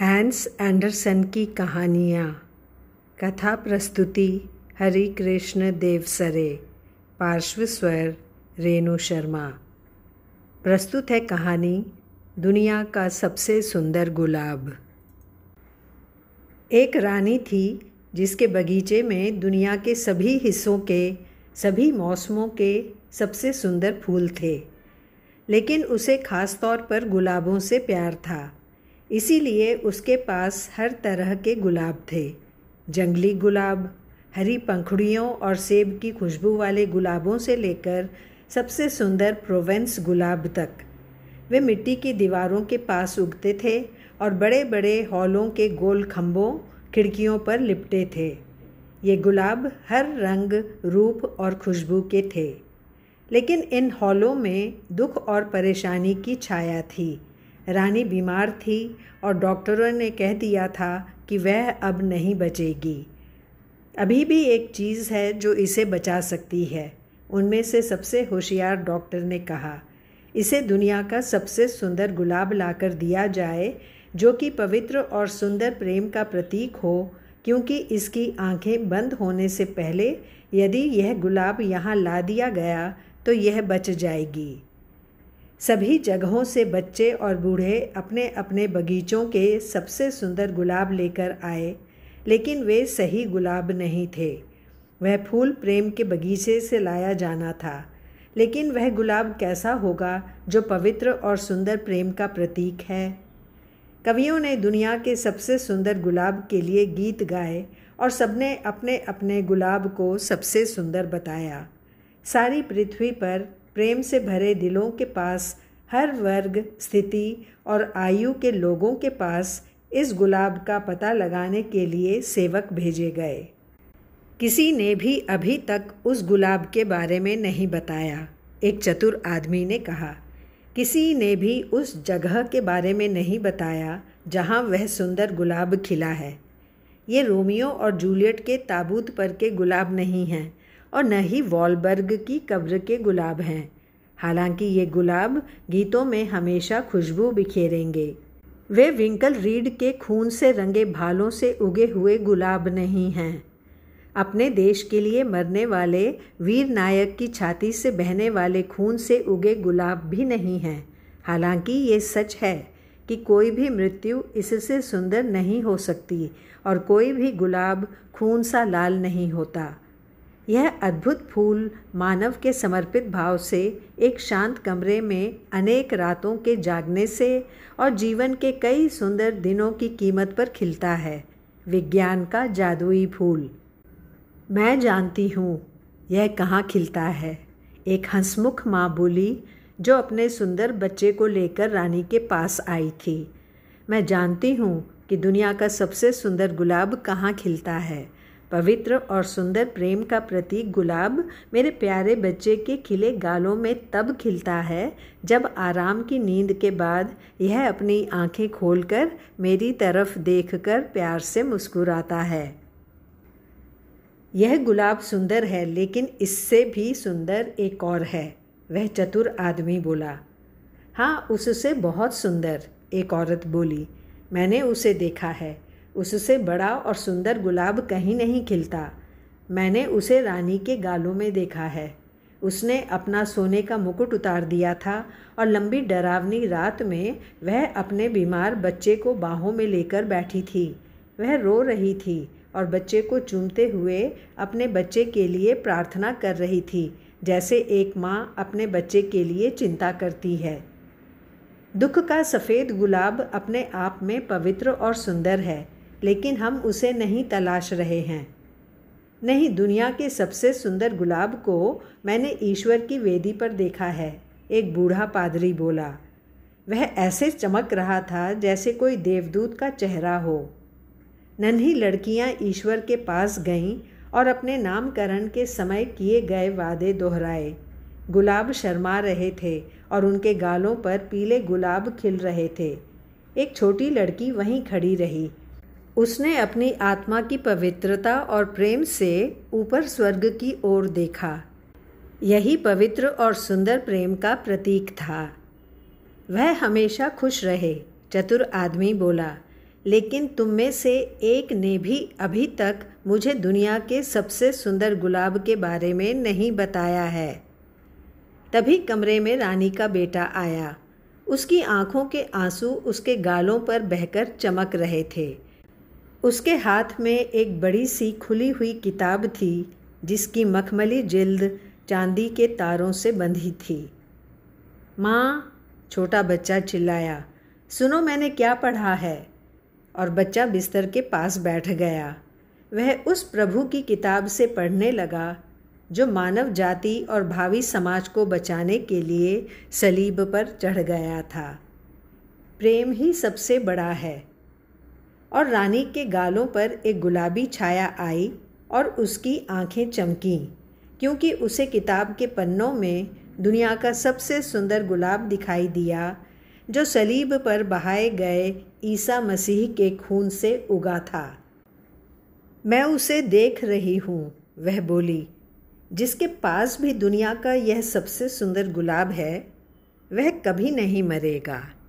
Hence Anderson की कहानियाँ। कथा प्रस्तुति हरि कृष्ण देवसरे। पार्श्व स्वर रेणु शर्मा। प्रस्तुत है कहानी दुनिया का सबसे सुंदर गुलाब। एक रानी थी जिसके बगीचे में दुनिया के सभी हिस्सों के सभी मौसमों के सबसे सुंदर फूल थे, लेकिन उसे खास तौर पर गुलाबों से प्यार था। इसीलिए उसके पास हर तरह के गुलाब थे। जंगली गुलाब, हरी पंखुड़ियों और सेब की खुशबू वाले गुलाबों से लेकर सबसे सुंदर प्रोवेंस गुलाब तक। वे मिट्टी की दीवारों के पास उगते थे और बड़े बड़े हॉलों के गोल खंभों खिड़कियों पर लिपटे थे। ये गुलाब हर रंग, रूप और खुशबू के थे, लेकिन इन हॉलों में दुख और परेशानी की छाया थी। रानी बीमार थी और डॉक्टरों ने कह दिया था कि वह अब नहीं बचेगी। अभी भी एक चीज़ है जो इसे बचा सकती है, उनमें से सबसे होशियार डॉक्टर ने कहा, इसे दुनिया का सबसे सुंदर गुलाब लाकर दिया जाए, जो कि पवित्र और सुंदर प्रेम का प्रतीक हो, क्योंकि इसकी आंखें बंद होने से पहले यदि यह गुलाब यहाँ ला दिया गया तो यह बच जाएगी। सभी जगहों से बच्चे और बूढ़े अपने अपने बगीचों के सबसे सुंदर गुलाब लेकर आए, लेकिन वे सही गुलाब नहीं थे। वह फूल प्रेम के बगीचे से लाया जाना था, लेकिन वह गुलाब कैसा होगा जो पवित्र और सुंदर प्रेम का प्रतीक है। कवियों ने दुनिया के सबसे सुंदर गुलाब के लिए गीत गाए और सबने अपने अपने गुलाब को सबसे सुंदर बताया। सारी पृथ्वी पर प्रेम से भरे दिलों के पास हर वर्ग, स्थिति और आयु के लोगों के पास इस गुलाब का पता लगाने के लिए सेवक भेजे गए। किसी ने भी अभी तक उस गुलाब के बारे में नहीं बताया, एक चतुर आदमी ने कहा। किसी ने भी उस जगह के बारे में नहीं बताया जहां वह सुंदर गुलाब खिला है। ये रोमियो और जूलियट के ताबूत पर के गुलाब नहीं हैं और न ही वॉलबर्ग की कब्र के गुलाब हैं। हालांकि ये गुलाब गीतों में हमेशा खुशबू बिखेरेंगे। वे विंकल रीड के खून से रंगे भालों से उगे हुए गुलाब नहीं हैं। अपने देश के लिए मरने वाले वीर नायक की छाती से बहने वाले खून से उगे गुलाब भी नहीं हैं। हालांकि ये सच है कि कोई भी मृत्यु इससे सुंदर नहीं हो सकती और कोई भी गुलाब खून सा लाल नहीं होता। यह अद्भुत फूल मानव के समर्पित भाव से एक शांत कमरे में अनेक रातों के जागने से और जीवन के कई सुंदर दिनों की कीमत पर खिलता है। विज्ञान का जादुई फूल। मैं जानती हूँ यह कहाँ खिलता है, एक हंसमुख माँ बोली, जो अपने सुंदर बच्चे को लेकर रानी के पास आई थी। मैं जानती हूँ कि दुनिया का सबसे सुंदर गुलाब कहाँ खिलता है। पवित्र और सुंदर प्रेम का प्रतीक गुलाब मेरे प्यारे बच्चे के खिले गालों में तब खिलता है जब आराम की नींद के बाद यह अपनी आंखें खोलकर मेरी तरफ देखकर प्यार से मुस्कुराता है। यह गुलाब सुंदर है, लेकिन इससे भी सुंदर एक और है, वह चतुर आदमी बोला। हाँ, उससे बहुत सुंदर, एक औरत बोली। मैंने उसे देखा है। उससे बड़ा और सुंदर गुलाब कहीं नहीं खिलता। मैंने उसे रानी के गालों में देखा है। उसने अपना सोने का मुकुट उतार दिया था और लंबी डरावनी रात में वह अपने बीमार बच्चे को बाहों में लेकर बैठी थी। वह रो रही थी और बच्चे को चूमते हुए अपने बच्चे के लिए प्रार्थना कर रही थी, जैसे एक माँ अपने बच्चे के लिए चिंता करती है। दुख का सफ़ेद गुलाब अपने आप में पवित्र और सुंदर है, लेकिन हम उसे नहीं तलाश रहे हैं। नहीं, दुनिया के सबसे सुंदर गुलाब को मैंने ईश्वर की वेदी पर देखा है, एक बूढ़ा पादरी बोला। वह ऐसे चमक रहा था जैसे कोई देवदूत का चेहरा हो। नन्ही लड़कियां ईश्वर के पास गईं और अपने नामकरण के समय किए गए वादे दोहराए। गुलाब शर्मा रहे थे और उनके गालों पर पीले गुलाब खिल रहे थे। एक छोटी लड़की वहीं खड़ी रही। उसने अपनी आत्मा की पवित्रता और प्रेम से ऊपर स्वर्ग की ओर देखा। यही पवित्र और सुंदर प्रेम का प्रतीक था। वह हमेशा खुश रहे, चतुर आदमी बोला। लेकिन तुम में से एक ने भी अभी तक मुझे दुनिया के सबसे सुंदर गुलाब के बारे में नहीं बताया है। तभी कमरे में रानी का बेटा आया। उसकी आंखों के आंसू उसके गालों पर बहकर चमक रहे थे। उसके हाथ में एक बड़ी सी खुली हुई किताब थी जिसकी मखमली जिल्द चांदी के तारों से बंधी थी। माँ, छोटा बच्चा चिल्लाया, सुनो मैंने क्या पढ़ा है। और बच्चा बिस्तर के पास बैठ गया। वह उस प्रभु की किताब से पढ़ने लगा जो मानव जाति और भावी समाज को बचाने के लिए सलीब पर चढ़ गया था। प्रेम ही सबसे बड़ा है। और रानी के गालों पर एक गुलाबी छाया आई और उसकी आंखें चमकीं, क्योंकि उसे किताब के पन्नों में दुनिया का सबसे सुंदर गुलाब दिखाई दिया जो सलीब पर बहाए गए ईसा मसीह के खून से उगा था। मैं उसे देख रही हूँ, वह बोली। जिसके पास भी दुनिया का यह सबसे सुंदर गुलाब है, वह कभी नहीं मरेगा।